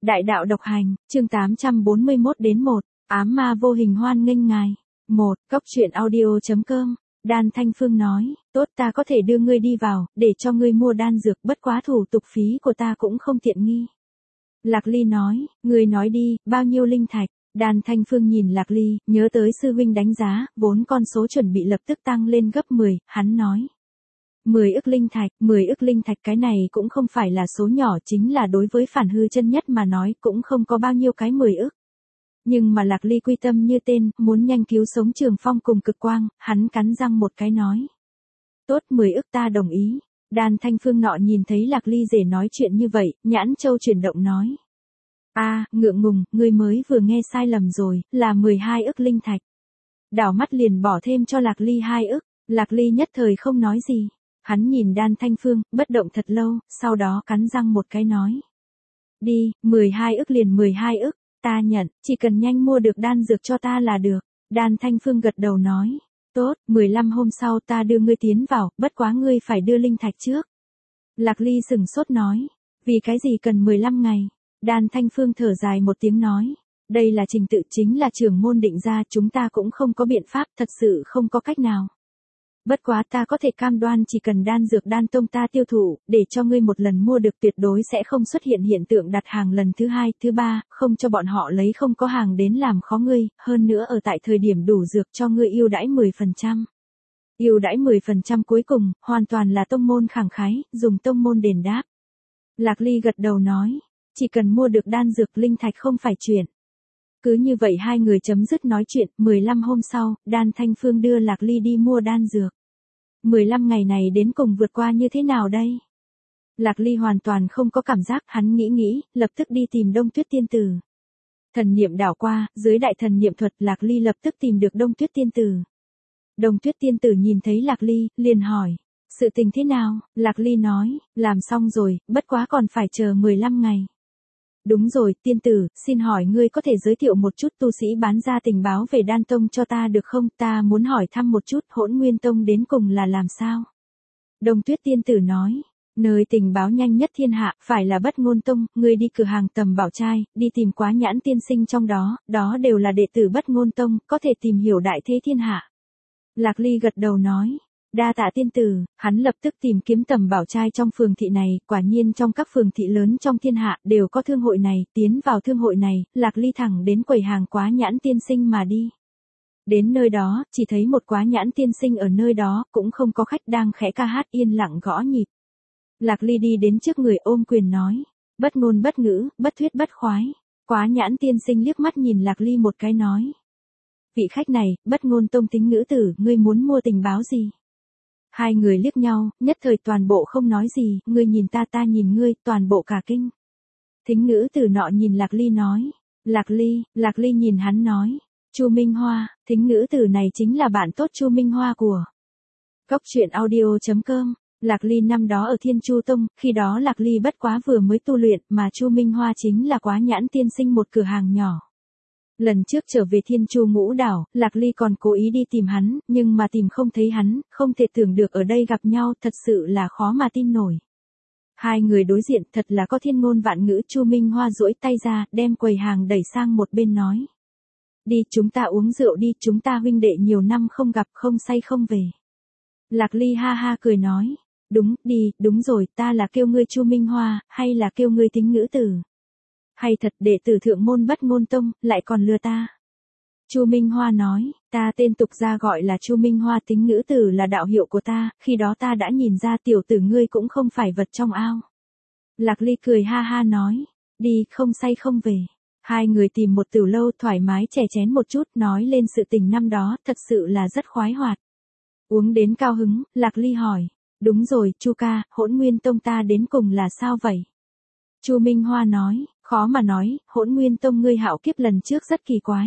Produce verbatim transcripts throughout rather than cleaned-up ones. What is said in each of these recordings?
Đại đạo độc hành, chương tám trăm bốn mươi mốt đến một, ám ma vô hình hoan nghênh ngài. một. Cóc truyện audio.com. Đan Thanh Phương nói, tốt ta có thể đưa ngươi đi vào, để cho ngươi mua đan dược, bất quá thủ tục phí của ta cũng không tiện nghi. Lạc Ly nói, ngươi nói đi, bao nhiêu linh thạch? Đan Thanh Phương nhìn Lạc Ly, nhớ tới sư huynh đánh giá, vốn con số chuẩn bị lập tức tăng lên gấp mười, hắn nói. mười ức linh thạch, mười ức linh thạch cái này cũng không phải là số nhỏ, chính là đối với phản hư chân nhất mà nói cũng không có bao nhiêu cái mười ức. Nhưng mà Lạc Ly quy tâm như tên, muốn nhanh cứu sống Trường Phong cùng Cực Quang, hắn cắn răng một cái nói. Tốt, mười ức ta đồng ý. Đan Thanh Phương nọ nhìn thấy Lạc Ly rể nói chuyện như vậy, nhãn châu chuyển động nói. A, à, ngượng ngùng, ngươi mới vừa nghe sai lầm rồi, là mười hai ức linh thạch. Đảo mắt liền bỏ thêm cho Lạc Ly hai ức, Lạc Ly nhất thời không nói gì. Hắn nhìn Đan Thanh Phương, bất động thật lâu, sau đó cắn răng một cái nói. Đi, mười hai ức liền mười hai ức, ta nhận, chỉ cần nhanh mua được đan dược cho ta là được. Đan Thanh Phương gật đầu nói. Tốt, mười lăm hôm sau ta đưa ngươi tiến vào, bất quá ngươi phải đưa linh thạch trước. Lạc Ly sừng sốt nói. Vì cái gì cần mười lăm ngày? Đan Thanh Phương thở dài một tiếng nói. Đây là trình tự, chính là trưởng môn định ra, chúng ta cũng không có biện pháp, thật sự không có cách nào. Bất quá ta có thể cam đoan chỉ cần đan dược Đan Tông ta tiêu thụ, để cho ngươi một lần mua được tuyệt đối sẽ không xuất hiện hiện tượng đặt hàng lần thứ hai, thứ ba, không cho bọn họ lấy không có hàng đến làm khó ngươi, hơn nữa ở tại thời điểm đủ dược cho ngươi ưu đãi mười phần trăm. Ưu đãi mười phần trăm cuối cùng, hoàn toàn là tông môn khẳng khái, dùng tông môn đền đáp. Lạc Ly gật đầu nói, chỉ cần mua được đan dược linh thạch không phải chuyện. Cứ như vậy hai người chấm dứt nói chuyện, mười lăm hôm sau, Đan Thanh Phương đưa Lạc Ly đi mua đan dược. mười lăm ngày này đến cùng vượt qua như thế nào đây? Lạc Ly hoàn toàn không có cảm giác, hắn nghĩ nghĩ, lập tức đi tìm Đông Tuyết Tiên Tử. Thần niệm đảo qua, dưới đại thần niệm thuật Lạc Ly lập tức tìm được Đông Tuyết Tiên Tử. Đông Tuyết Tiên Tử nhìn thấy Lạc Ly, liền hỏi, sự tình thế nào? Lạc Ly nói, làm xong rồi, bất quá còn phải chờ mười lăm ngày. Đúng rồi, tiên tử, xin hỏi ngươi có thể giới thiệu một chút tu sĩ bán ra tình báo về Đan Tông cho ta được không? Ta muốn hỏi thăm một chút Hỗn Nguyên Tông đến cùng là làm sao? Đông Tuyết Tiên Tử nói, nơi tình báo nhanh nhất thiên hạ, phải là Bất Ngôn Tông, ngươi đi cửa hàng Tầm Bảo Trai, đi tìm Quá Nhãn tiên sinh trong đó, đó đều là đệ tử Bất Ngôn Tông, có thể tìm hiểu đại thế thiên hạ. Lạc Ly gật đầu nói. Đa tạ tiên tử, hắn lập tức tìm kiếm Tầm Bảo Trai trong phường thị này, quả nhiên trong các phường thị lớn trong thiên hạ đều có thương hội này, tiến vào thương hội này, Lạc Ly thẳng đến quầy hàng Quá Nhãn tiên sinh mà đi. Đến nơi đó, chỉ thấy một Quá Nhãn tiên sinh ở nơi đó, cũng không có khách đang khẽ ca hát yên lặng gõ nhịp. Lạc Ly đi đến trước người ôm quyền nói, bất ngôn bất ngữ, bất thuyết bất khoái. Quá Nhãn tiên sinh liếc mắt nhìn Lạc Ly một cái nói. Vị khách này, Bất Ngôn Tông Tính Ngữ Tử, ngươi muốn mua tình báo gì? Hai người liếc nhau, nhất thời toàn bộ không nói gì, ngươi nhìn ta ta nhìn ngươi, toàn bộ cả kinh. Thính Ngữ Tử nọ nhìn Lạc Ly nói. Lạc Ly, Lạc Ly nhìn hắn nói. Chu Minh Hoa, Thính Ngữ Tử này chính là bạn tốt Chu Minh Hoa của Cóc truyện audio.com. Lạc Ly năm đó ở Thiên Chu Tông, khi đó Lạc Ly bất quá vừa mới tu luyện, mà Chu Minh Hoa chính là Quá Nhãn tiên sinh một cửa hàng nhỏ. Lần trước trở về Thiên Chu Ngũ Đảo, Lạc Ly còn cố ý đi tìm hắn, nhưng mà tìm không thấy hắn, không thể tưởng được ở đây gặp nhau, thật sự là khó mà tin nổi. Hai người đối diện thật là có thiên ngôn vạn ngữ. Chu Minh Hoa duỗi tay ra, đem quầy hàng đẩy sang một bên nói. Đi, chúng ta uống rượu đi, chúng ta huynh đệ nhiều năm không gặp, không say không về. Lạc Ly ha ha cười nói. Đúng, đi, đúng rồi, ta là kêu ngươi Chu Minh Hoa, hay là kêu ngươi Thính Ngữ Tử? Hay thật đệ tử thượng môn Bất Ngôn Tông, lại còn lừa ta. Chu Minh Hoa nói, ta tên tục ra gọi là Chu Minh Hoa, Thính Ngữ Tử là đạo hiệu của ta, khi đó ta đã nhìn ra tiểu tử ngươi cũng không phải vật trong ao. Lạc Ly cười ha ha nói, đi, không say không về. Hai người tìm một tiểu lâu thoải mái chè chén một chút, nói lên sự tình năm đó, thật sự là rất khoái hoạt. Uống đến cao hứng, Lạc Ly hỏi, đúng rồi, Chu ca, Hỗn Nguyên Tông ta đến cùng là sao vậy? Chu Minh Hoa nói, khó mà nói, Hỗn Nguyên Tông ngươi hạo kiếp lần trước rất kỳ quái.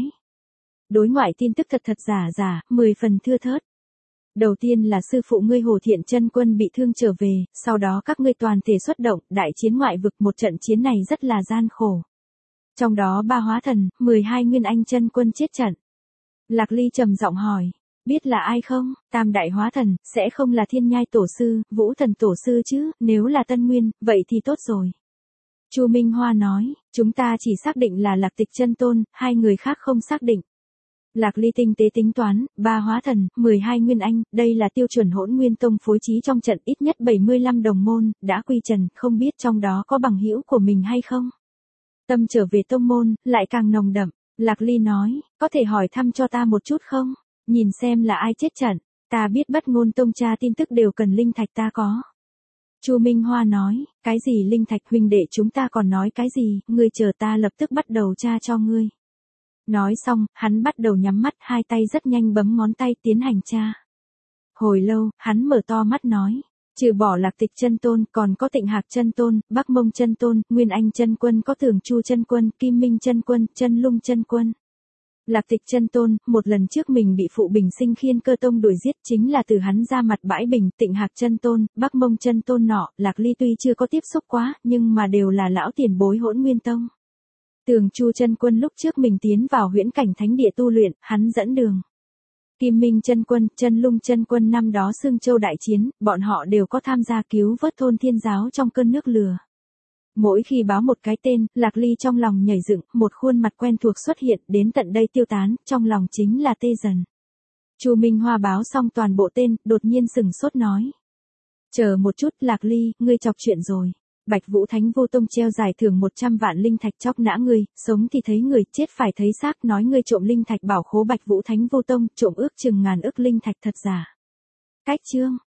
Đối ngoại tin tức thật thật giả giả, mười phần thưa thớt. Đầu tiên là sư phụ ngươi Hồ Thiện Chân Quân bị thương trở về, sau đó các ngươi toàn thể xuất động, đại chiến ngoại vực, một trận chiến này rất là gian khổ. Trong đó ba hóa thần, mười hai nguyên anh chân quân chết trận. Lạc Ly trầm giọng hỏi, biết là ai không? Tam đại hóa thần, sẽ không là Thiên Nhai Tổ Sư, Vũ Thần Tổ Sư chứ, nếu là Tân Nguyên, vậy thì tốt rồi. Chu Minh Hoa nói, chúng ta chỉ xác định là Lạc Tịch chân tôn, hai người khác không xác định. Lạc Ly tinh tế tính toán, ba hóa thần, mười hai nguyên anh, đây là tiêu chuẩn Hỗn Nguyên Tông phối trí trong trận ít nhất bảy mươi lăm đồng môn, đã quy trần, không biết trong đó có bằng hữu của mình hay không. Tâm trở về tông môn, lại càng nồng đậm. Lạc Ly nói, có thể hỏi thăm cho ta một chút không? Nhìn xem là ai chết trận, ta biết Bất Ngôn Tông tra tin tức đều cần linh thạch ta có. Chu Minh Hoa nói, cái gì linh thạch huynh đệ chúng ta còn nói cái gì, ngươi chờ ta lập tức bắt đầu tra cho ngươi. Nói xong, hắn bắt đầu nhắm mắt, hai tay rất nhanh bấm ngón tay tiến hành tra. Hồi lâu, hắn mở to mắt nói, trừ bỏ Lạc Tịch chân tôn, còn có Tịnh Hạc chân tôn, Bắc Mông chân tôn, Nguyên Anh chân quân, có Thường Chu chân quân, Kim Minh chân quân, Chân Lung chân quân. Lạc Tịch chân tôn, một lần trước mình bị phụ Bình Sinh Khiên Cơ Tông đuổi giết, chính là từ hắn ra mặt bãi bình. Tịnh Hạc chân tôn, Bắc Mông chân tôn nọ, Lạc Ly tuy chưa có tiếp xúc quá, nhưng mà đều là lão tiền bối Hỗn Nguyên Tông. Thường Chu chân quân lúc trước mình tiến vào huyễn cảnh thánh địa tu luyện, hắn dẫn đường. Kim Minh chân quân, Chân Lung chân quân năm đó Sương Châu đại chiến, bọn họ đều có tham gia cứu vớt thôn Thiên giáo trong cơn nước lửa. Mỗi khi báo một cái tên, Lạc Ly trong lòng nhảy dựng, một khuôn mặt quen thuộc xuất hiện, đến tận đây tiêu tán, trong lòng chính là Tê Dần. Chu Minh Hoa báo xong toàn bộ tên, đột nhiên sừng sốt nói. Chờ một chút, Lạc Ly, ngươi chọc chuyện rồi. Bạch Vũ Thánh Vô Tông treo giải thưởng một trăm vạn linh thạch chóc nã ngươi, sống thì thấy người, chết phải thấy xác, nói ngươi trộm linh thạch bảo khố Bạch Vũ Thánh Vô Tông, trộm ước chừng ngàn ức linh thạch thật giả. Cách chương